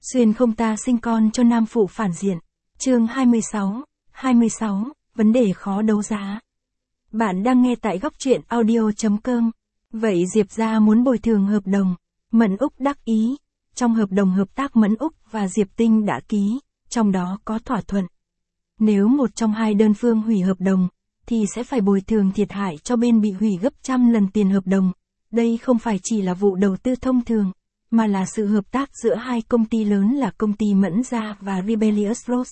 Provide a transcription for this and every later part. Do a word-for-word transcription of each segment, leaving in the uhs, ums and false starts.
Xuyên không ta sinh con cho nam phụ phản diện. Chương hai mươi sáu, hai mươi sáu, vấn đề khó đấu giá. Bạn đang nghe tại góc truyện audio chấm com. Vậy Diệp gia muốn bồi thường hợp đồng. Mẫn Úc đắc ý. Trong hợp đồng hợp tác Mẫn Úc và Diệp Tinh đã ký, trong đó có thỏa thuận. Nếu một trong hai đơn phương hủy hợp đồng, thì sẽ phải bồi thường thiệt hại cho bên bị hủy gấp trăm lần tiền hợp đồng. Đây không phải chỉ là vụ đầu tư thông thường, mà là sự hợp tác giữa hai công ty lớn là công ty Mẫn Gia và Rebellious Rose.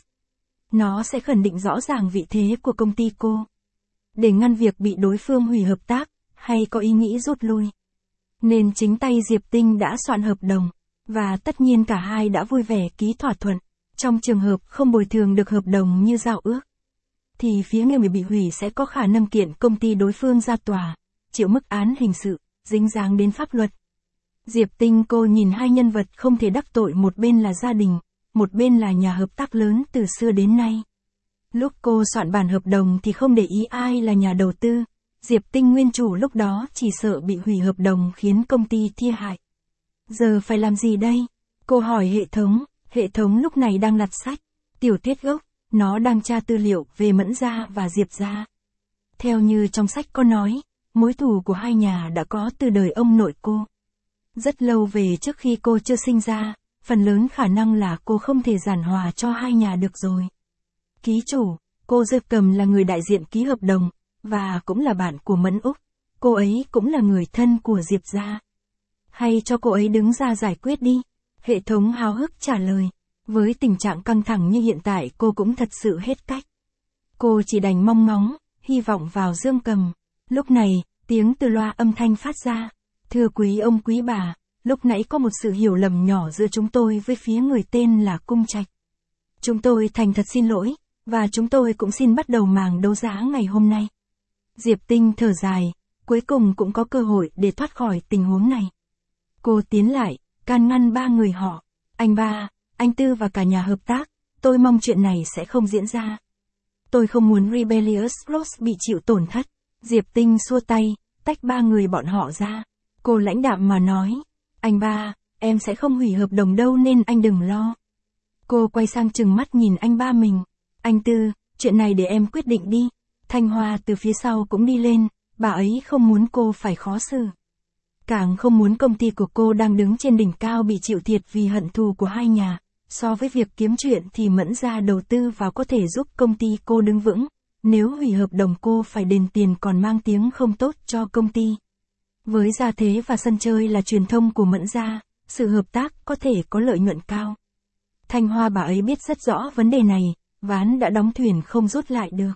Nó sẽ khẳng định rõ ràng vị thế của công ty cô, để ngăn việc bị đối phương hủy hợp tác, hay có ý nghĩ rút lui. Nên chính tay Diệp Tinh đã soạn hợp đồng, và tất nhiên cả hai đã vui vẻ ký thỏa thuận. Trong trường hợp không bồi thường được hợp đồng như giao ước, thì phía người bị hủy sẽ có khả năng kiện công ty đối phương ra tòa, chịu mức án hình sự, dính dáng đến pháp luật. Diệp Tinh cô nhìn hai nhân vật không thể đắc tội, một bên là gia đình, một bên là nhà hợp tác lớn từ xưa đến nay. Lúc cô soạn bản hợp đồng thì không để ý ai là nhà đầu tư. Diệp Tinh nguyên chủ lúc đó chỉ sợ bị hủy hợp đồng khiến công ty thiệt hại. Giờ phải làm gì đây? Cô hỏi hệ thống, hệ thống lúc này đang lật sách, tiểu thuyết gốc, nó đang tra tư liệu về Mẫn Gia và Diệp Gia. Theo như trong sách có nói, mối thù của hai nhà đã có từ đời ông nội cô. Rất lâu về trước khi cô chưa sinh ra, phần lớn khả năng là cô không thể giản hòa cho hai nhà được rồi. Ký chủ, cô Diệp Cầm là người đại diện ký hợp đồng, và cũng là bạn của Mẫn Úc. Cô ấy cũng là người thân của Diệp Gia. Hay cho cô ấy đứng ra giải quyết đi. Hệ thống háo hức trả lời. Với tình trạng căng thẳng như hiện tại cô cũng thật sự hết cách. Cô chỉ đành mong ngóng, hy vọng vào Dương Cầm. Lúc này, tiếng từ loa âm thanh phát ra. Thưa quý ông quý bà, lúc nãy có một sự hiểu lầm nhỏ giữa chúng tôi với phía người tên là Cung Trạch. Chúng tôi thành thật xin lỗi, và chúng tôi cũng xin bắt đầu màn đấu giá ngày hôm nay. Diệp Tinh thở dài, cuối cùng cũng có cơ hội để thoát khỏi tình huống này. Cô tiến lại, can ngăn ba người họ. Anh ba, anh Tư và cả nhà hợp tác, tôi mong chuyện này sẽ không diễn ra. Tôi không muốn Rebellious Rose bị chịu tổn thất. Diệp Tinh xua tay, tách ba người bọn họ ra. Cô lãnh đạm mà nói, anh ba, em sẽ không hủy hợp đồng đâu nên anh đừng lo. Cô quay sang trừng mắt nhìn anh ba mình. Anh Tư, chuyện này để em quyết định đi. Thanh Hoa từ phía sau cũng đi lên, bà ấy không muốn cô phải khó xử. Càng không muốn công ty của cô đang đứng trên đỉnh cao bị chịu thiệt vì hận thù của hai nhà. So với việc kiếm chuyện thì Mẫn Gia đầu tư vào có thể giúp công ty cô đứng vững. Nếu hủy hợp đồng cô phải đền tiền còn mang tiếng không tốt cho công ty. Với gia thế và sân chơi là truyền thông của Mẫn Gia, sự hợp tác có thể có lợi nhuận cao. Thanh Hoa bà ấy biết rất rõ vấn đề này, ván đã đóng thuyền không rút lại được.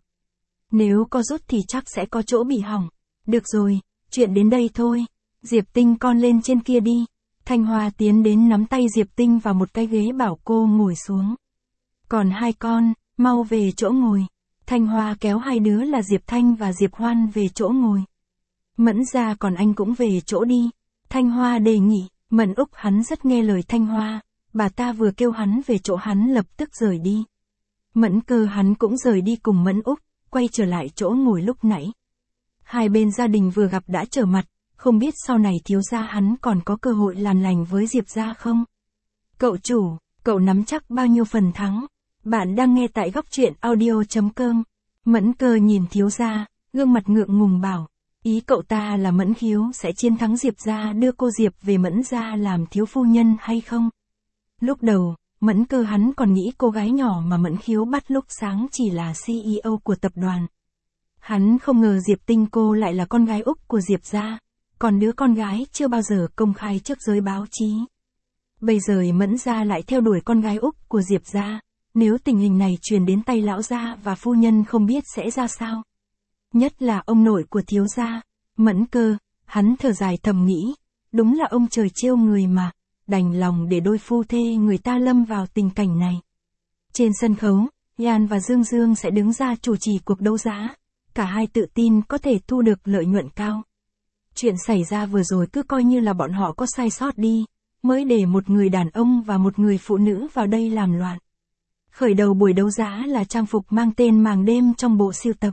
Nếu có rút thì chắc sẽ có chỗ bị hỏng. Được rồi, chuyện đến đây thôi. Diệp Tinh con lên trên kia đi. Thanh Hoa tiến đến nắm tay Diệp Tinh vào một cái ghế bảo cô ngồi xuống. Còn hai con, mau về chỗ ngồi. Thanh Hoa kéo hai đứa là Diệp Thanh và Diệp Hoan về chỗ ngồi. Mẫn Gia còn anh cũng về chỗ đi. Thanh Hoa đề nghị, Mẫn Úc hắn rất nghe lời Thanh Hoa. Bà ta vừa kêu hắn về chỗ hắn lập tức rời đi. Mẫn Cơ hắn cũng rời đi cùng Mẫn Úc, quay trở lại chỗ ngồi lúc nãy. Hai bên gia đình vừa gặp đã trở mặt, không biết sau này thiếu gia hắn còn có cơ hội làm lành với Diệp gia không? Cậu chủ, cậu nắm chắc bao nhiêu phần thắng? Bạn đang nghe tại góc truyện audio chấm com. Mẫn Cơ nhìn thiếu gia, gương mặt ngượng ngùng bảo, ý cậu ta là Mẫn Khiếu sẽ chiến thắng Diệp gia đưa cô Diệp về Mẫn gia làm thiếu phu nhân hay không? Lúc đầu, Mẫn Cơ hắn còn nghĩ cô gái nhỏ mà Mẫn Khiếu bắt lúc sáng chỉ là xê e ô của tập đoàn. Hắn không ngờ Diệp Tinh cô lại là con gái út của Diệp gia, còn đứa con gái chưa bao giờ công khai trước giới báo chí. Bây giờ Mẫn Gia lại theo đuổi con gái út của Diệp gia, nếu tình hình này truyền đến tay lão gia và phu nhân không biết sẽ ra sao. Nhất là ông nội của thiếu gia, Mẫn Cơ, hắn thở dài thầm nghĩ, đúng là ông trời trêu người mà, đành lòng để đôi phu thê người ta lâm vào tình cảnh này. Trên sân khấu, Yan và Dương Dương sẽ đứng ra chủ trì cuộc đấu giá, cả hai tự tin có thể thu được lợi nhuận cao. Chuyện xảy ra vừa rồi cứ coi như là bọn họ có sai sót đi, mới để một người đàn ông và một người phụ nữ vào đây làm loạn. Khởi đầu buổi đấu giá là trang phục mang tên Màng Đêm trong bộ sưu tập.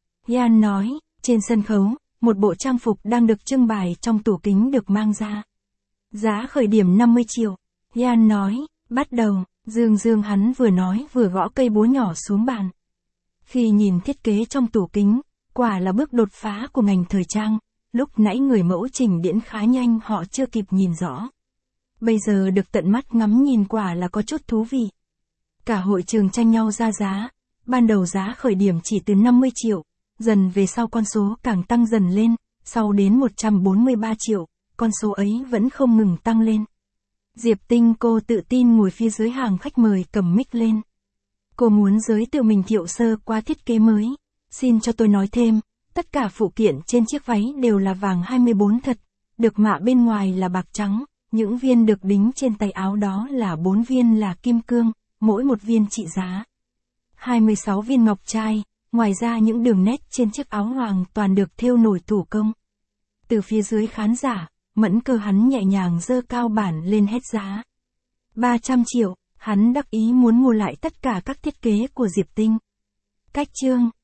Yan nói, trên sân khấu, một bộ trang phục đang được trưng bày trong tủ kính được mang ra. Giá khởi điểm năm mươi triệu. Yan nói, Bắt đầu, Dương Dương hắn vừa nói vừa gõ cây búa nhỏ xuống bàn. Khi nhìn thiết kế trong tủ kính, quả là bước đột phá của ngành thời trang, lúc nãy người mẫu trình diễn khá nhanh họ chưa kịp nhìn rõ. Bây giờ được tận mắt ngắm nhìn quả là có chút thú vị. Cả hội trường tranh nhau ra giá, ban đầu giá khởi điểm chỉ từ năm mươi triệu, dần về sau con số càng tăng dần lên, sau đến một trăm bốn mươi ba triệu, con số ấy vẫn không ngừng tăng lên. Diệp Tinh cô tự tin ngồi phía dưới hàng khách mời cầm mic lên. Cô muốn giới thiệu mình thiệu sơ qua thiết kế mới. Xin cho tôi nói thêm, tất cả phụ kiện trên chiếc váy đều là vàng hai mươi bốn thật, được mạ bên ngoài là bạc trắng, những viên được đính trên tay áo đó là bốn viên là kim cương, mỗi một viên trị giá hai mươi sáu viên ngọc trai, ngoài ra những đường nét trên chiếc áo hoàng toàn được thêu nổi thủ công. Từ phía dưới khán giả, Mẫn Cơ hắn nhẹ nhàng giơ cao bản lên hét giá. ba trăm triệu, hắn đắc ý muốn mua lại tất cả các thiết kế của Diệp Tinh. Cách chương